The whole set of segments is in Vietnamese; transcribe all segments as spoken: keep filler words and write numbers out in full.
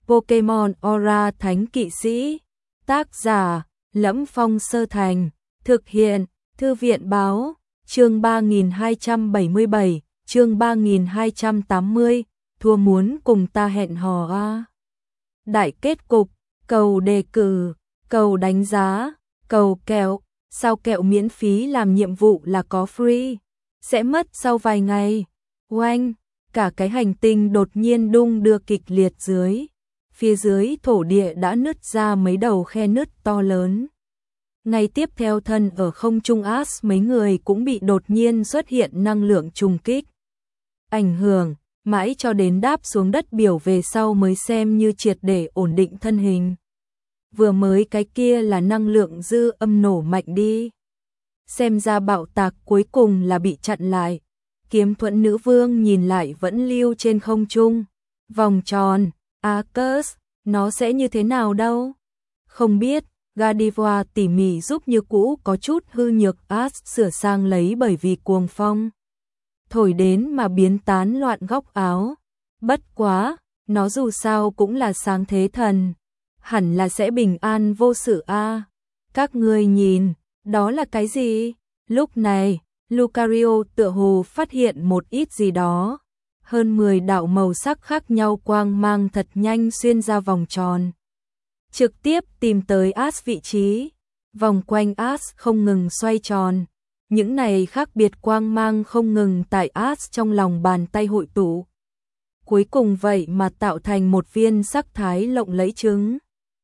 Pokemon Aura Thánh Kỵ Sĩ. Tác giả: Lẫm Phong Sơ Thành. Thực hiện: Thư viện báo. Chương ba nghìn hai trăm bảy mươi bảy, chương ba nghìn hai trăm tám mươi, thua muốn cùng ta hẹn hò a. Đại kết cục: cầu đề cử, cầu đánh giá, cầu kẹo. Sao kẹo miễn phí làm nhiệm vụ là có free, sẽ mất sau vài ngày. Oanh, cả cái hành tinh đột nhiên đung đưa kịch liệt dưới. Phía dưới thổ địa đã nứt ra mấy đầu khe nứt to lớn. Ngay tiếp theo thân ở không trung Ash mấy người cũng bị đột nhiên xuất hiện năng lượng trùng kích. Ảnh hưởng, mãi cho đến đáp xuống đất biểu về sau mới xem như triệt để ổn định thân hình. Vừa mới cái kia là năng lượng dư âm nổ mạnh đi. Xem ra bạo tạc cuối cùng là bị chặn lại. Kiếm thuẫn nữ vương nhìn lại vẫn lưu trên không trung. Vòng tròn, Arcus, nó sẽ như thế nào đâu? Không biết, Gardevoir tỉ mỉ giúp như cũ có chút hư nhược Ash sửa sang lấy bởi vì cuồng phong. Thổi đến mà biến tán loạn góc áo. Bất quá, nó dù sao cũng là sáng thế thần. Hẳn là sẽ bình an vô sự a. Các ngươi nhìn, đó là cái gì? Lúc này, Lucario tựa hồ phát hiện một ít gì đó. Hơn mười đạo màu sắc khác nhau quang mang thật nhanh xuyên ra vòng tròn. Trực tiếp tìm tới Ash vị trí. Vòng quanh Ash không ngừng xoay tròn. Những này khác biệt quang mang không ngừng tại Ash trong lòng bàn tay hội tụ. Cuối cùng vậy mà tạo thành một viên sắc thái lộng lẫy trứng.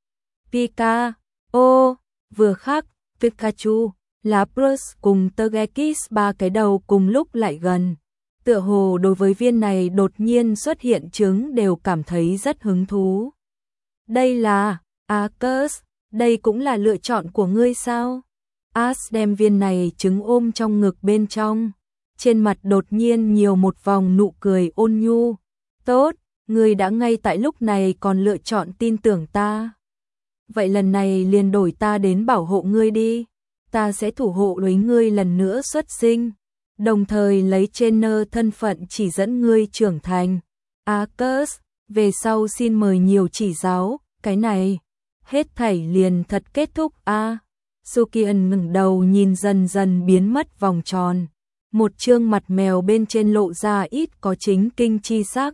Pika, ô, vừa khắc, Pikachu, Lapras cùng Togekiss ba cái đầu cùng lúc lại gần. Tựa hồ đối với viên này đột nhiên xuất hiện trứng đều cảm thấy rất hứng thú. Đây là, Arcus, đây cũng là lựa chọn của ngươi sao? Ash đem viên này trứng ôm trong ngực bên trong. Trên mặt đột nhiên nhiều một vòng nụ cười ôn nhu. Tốt, ngươi đã ngay tại lúc này còn lựa chọn tin tưởng ta. Vậy lần này liền đổi ta đến bảo hộ ngươi đi. Ta sẽ thủ hộ lấy ngươi lần nữa xuất sinh. Đồng thời lấy trainer thân phận chỉ dẫn ngươi trưởng thành. Arcus, về sau xin mời nhiều chỉ giáo. Cái này, hết thảy liền thật kết thúc a. À, Sukian ngẩng đầu nhìn dần dần biến mất vòng tròn. Một trương mặt mèo bên trên lộ ra ít có chính kinh chi sắc.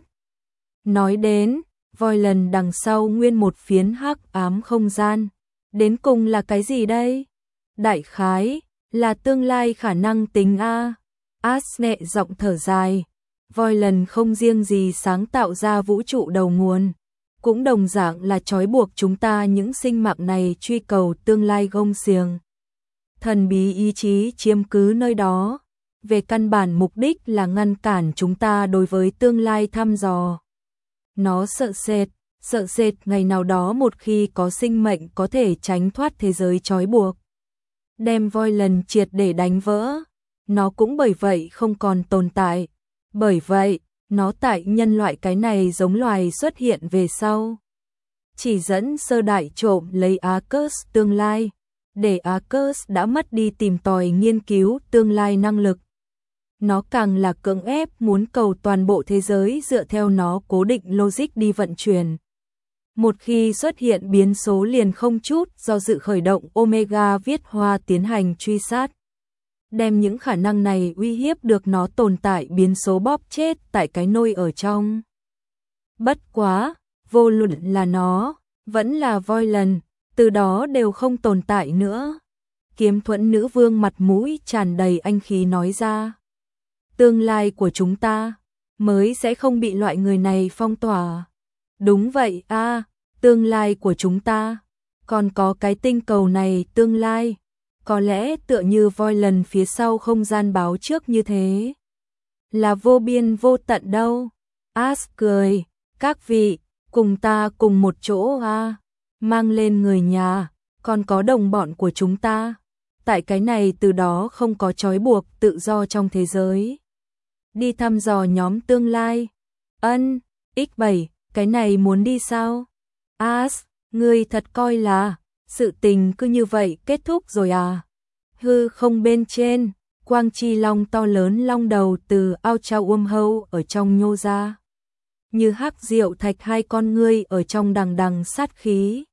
Nói đến, voi lần đằng sau nguyên một phiến hắc ám không gian. Đến cùng là cái gì đây? Đại khái, là tương lai khả năng tính a. Ash nhẹ giọng thở dài. Voi lần không riêng gì sáng tạo ra vũ trụ đầu nguồn. Cũng đồng dạng là trói buộc chúng ta những sinh mạng này truy cầu tương lai gông xiềng. Thần bí ý chí chiếm cứ nơi đó. Về căn bản mục đích là ngăn cản chúng ta đối với tương lai thăm dò. Nó sợ sệt, sợ sệt ngày nào đó một khi có sinh mệnh có thể tránh thoát thế giới trói buộc. Đem voi lần triệt để đánh vỡ. Nó cũng bởi vậy không còn tồn tại. Bởi vậy, nó tại nhân loại cái này giống loài xuất hiện về sau. Chỉ dẫn sơ đại trộm lấy Arcus tương lai. Để Arcus đã mất đi tìm tòi nghiên cứu tương lai năng lực. Nó càng là cưỡng ép muốn cầu toàn bộ thế giới dựa theo nó cố định logic đi vận chuyển. Một khi xuất hiện biến số liền không chút do dự khởi động Omega viết hoa tiến hành truy sát. Đem những khả năng này uy hiếp được nó tồn tại biến số bóp chết tại cái nôi ở trong. Bất quá, vô luận là nó, vẫn là voi lần, từ đó đều không tồn tại nữa. Kiếm thuẫn nữ vương mặt mũi tràn đầy anh khí nói ra. Tương lai của chúng ta, mới sẽ không bị loại người này phong tỏa. Đúng vậy a, à, tương lai của chúng ta, còn có cái tinh cầu này tương lai. Có lẽ tựa như voi lần phía sau không gian báo trước như thế. Là vô biên vô tận đâu. Ash cười, các vị, cùng ta cùng một chỗ a, mang lên người nhà, còn có đồng bọn của chúng ta. Tại cái này từ đó không có trói buộc tự do trong thế giới. Đi thăm dò nhóm tương lai. Ân, ích bảy, cái này muốn đi sao? Ash, ngươi thật coi là sự tình cứ như vậy kết thúc rồi à? Hư không bên trên, quang chi long to lớn long đầu từ ao trao uôm hâu ở trong nhô ra. như hắc diệu thạch hai con ngươi ở trong đằng đằng sát khí.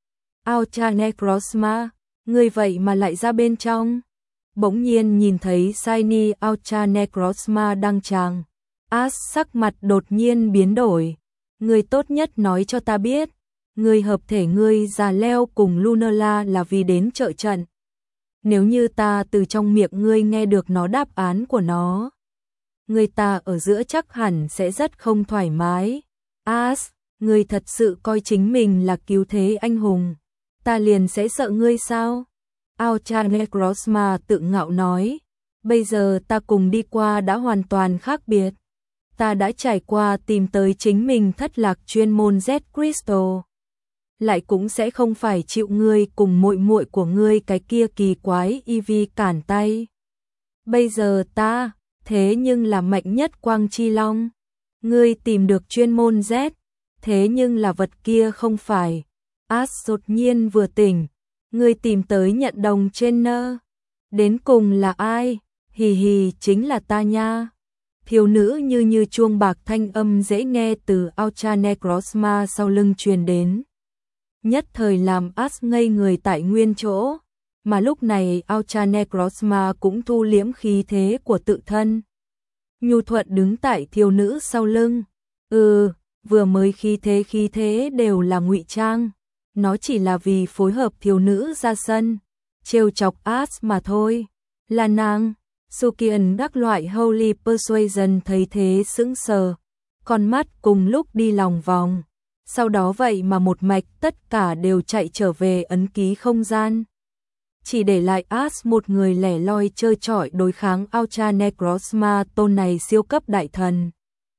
Ao Necrozma, ngươi vậy mà lại ra bên trong. Bỗng nhiên nhìn thấy Shiny Ao Necrozma đăng tràng. Ash sắc mặt đột nhiên biến đổi. Ngươi tốt nhất nói cho ta biết, ngươi hợp thể ngươi già leo cùng Lunala là vì đến trợ trận. Nếu như ta từ trong miệng ngươi nghe được nó đáp án của nó, người ta ở giữa chắc hẳn sẽ rất không thoải mái. Ash, ngươi thật sự coi chính mình là cứu thế anh hùng, ta liền sẽ sợ ngươi sao? Ao Necrozma tự ngạo nói, bây giờ ta cùng đi qua đã hoàn toàn khác biệt. Ta đã trải qua tìm tới chính mình thất lạc chuyên môn Z Crystal. Lại cũng sẽ không phải chịu ngươi cùng muội muội của ngươi cái kia kỳ quái Eevee cản tay. Bây giờ ta, thế nhưng là mạnh nhất Quang Chi Long. Ngươi tìm được chuyên môn Z, thế nhưng là vật kia không phải. Ash đột nhiên vừa tỉnh, ngươi tìm tới nhận đồng trainer. Đến cùng là ai? Hì hì, chính là ta nha. Thiếu nữ như như chuông bạc thanh âm dễ nghe từ Ao Necrozma sau lưng truyền đến. Nhất thời làm Ash ngây người tại nguyên chỗ, mà lúc này Ao Necrozma cũng thu liễm khí thế của tự thân. Nhu thuận đứng tại thiếu nữ sau lưng. Ừ, vừa mới khí thế khí thế đều là ngụy trang. Nó chỉ là vì phối hợp thiếu nữ ra sân, trêu chọc Ash mà thôi. Là nàng. Sukian đắc loại Holy Persuasion thấy thế sững sờ, con mắt cùng lúc đi lòng vòng. Sau đó vậy mà một mạch tất cả đều chạy trở về ấn ký không gian. Chỉ để lại Ash một người lẻ loi chơi chọi đối kháng Ao Necrozma tôn này siêu cấp đại thần.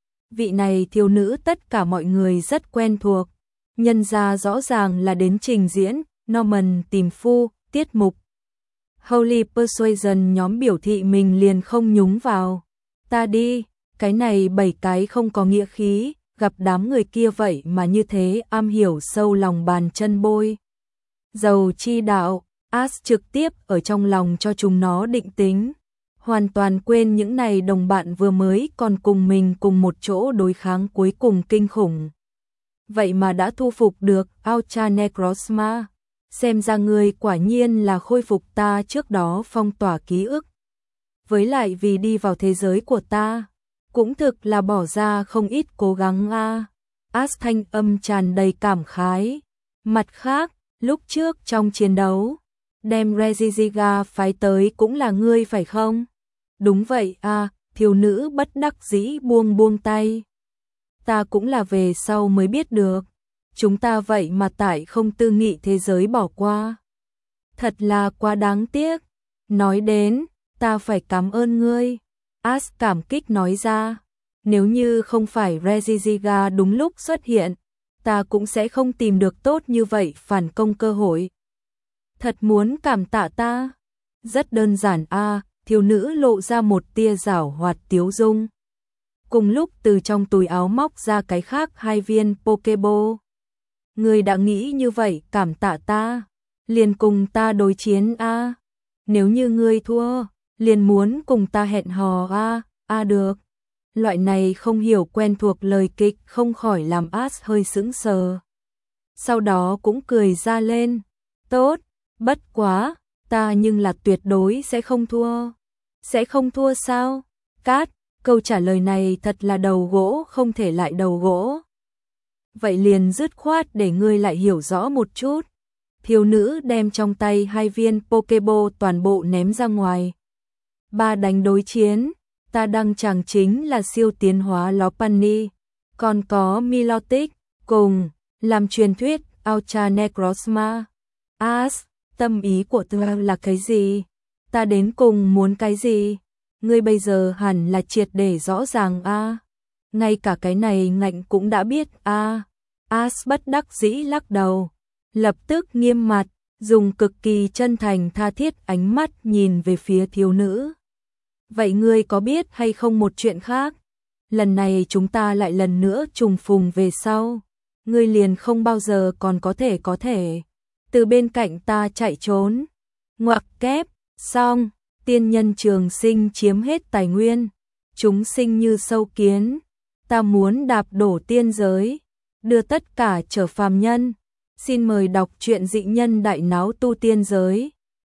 Vị này thiếu nữ tất cả mọi người rất quen thuộc. Nhân ra rõ ràng là đến trình diễn, Norman tìm phu, tiết mục. Holy Persuasion nhóm biểu thị mình liền không nhúng vào. Ta đi, cái này bảy cái không có nghĩa khí, gặp đám người kia vậy mà như thế am hiểu sâu lòng bàn chân bôi. Dầu chi đạo, Ash trực tiếp ở trong lòng cho chúng nó định tính. Hoàn toàn quên những này đồng bạn vừa mới còn cùng mình cùng một chỗ đối kháng cuối cùng kinh khủng. Vậy mà đã thu phục được Ao Necrozma. Xem ra người quả nhiên là khôi phục ta trước đó phong tỏa ký ức. Với lại vì đi vào thế giới của ta, cũng thực là bỏ ra không ít cố gắng a. À. Ash thanh âm tràn đầy cảm khái. Mặt khác, lúc trước trong chiến đấu, đem Regigiga phái tới cũng là ngươi phải không? Đúng vậy a, à, thiếu nữ bất đắc dĩ buông buông tay. Ta cũng là về sau mới biết được. Chúng ta vậy mà tại không tư nghị thế giới bỏ qua. Thật là quá đáng tiếc. Nói đến, ta phải cảm ơn ngươi. Ash cảm kích nói ra. Nếu như không phải Regigiga đúng lúc xuất hiện, ta cũng sẽ không tìm được tốt như vậy phản công cơ hội. Thật muốn cảm tạ ta. Rất đơn giản a, à, thiếu nữ lộ ra một tia giảo hoạt tiếu dung. Cùng lúc từ trong túi áo móc ra cái khác hai viên Pokeball. Ngươi đã nghĩ như vậy cảm tạ ta, liền cùng ta đối chiến a. À. Nếu như ngươi thua, liền muốn cùng ta hẹn hò a. À. A à được. Loại này không hiểu quen thuộc lời kịch không khỏi làm Ash hơi sững sờ. Sau đó cũng cười ra lên. Tốt, bất quá, ta nhưng là tuyệt đối sẽ không thua. Sẽ không thua sao? Cát, câu trả lời này thật là đầu gỗ không thể lại đầu gỗ. Vậy liền dứt khoát để ngươi lại hiểu rõ một chút. Thiếu nữ đem trong tay hai viên Pokeball toàn bộ ném ra ngoài. Ba đánh đối chiến, ta đăng chẳng chính là siêu tiến hóa Lopunny, còn có Milotic, cùng, làm truyền thuyết, Ao Necrozma. Ash, tâm ý của ta là cái gì? Ta đến cùng muốn cái gì? Ngươi bây giờ hẳn là triệt để rõ ràng a. À. Ngay cả cái này ngạnh cũng đã biết a. À. Ash bất đắc dĩ lắc đầu, lập tức nghiêm mặt, dùng cực kỳ chân thành tha thiết ánh mắt nhìn về phía thiếu nữ. Vậy ngươi có biết hay không một chuyện khác? Lần này chúng ta lại lần nữa trùng phùng về sau. Ngươi liền không bao giờ còn có thể có thể từ bên cạnh ta chạy trốn. Ngoặc kép, xong, tiên nhân trường sinh chiếm hết tài nguyên. Chúng sinh như sâu kiến. ta muốn đạp đổ tiên giới, đưa tất cả trở phàm nhân. Xin mời đọc truyện Dị Nhân Đại Náo Tu Tiên Giới.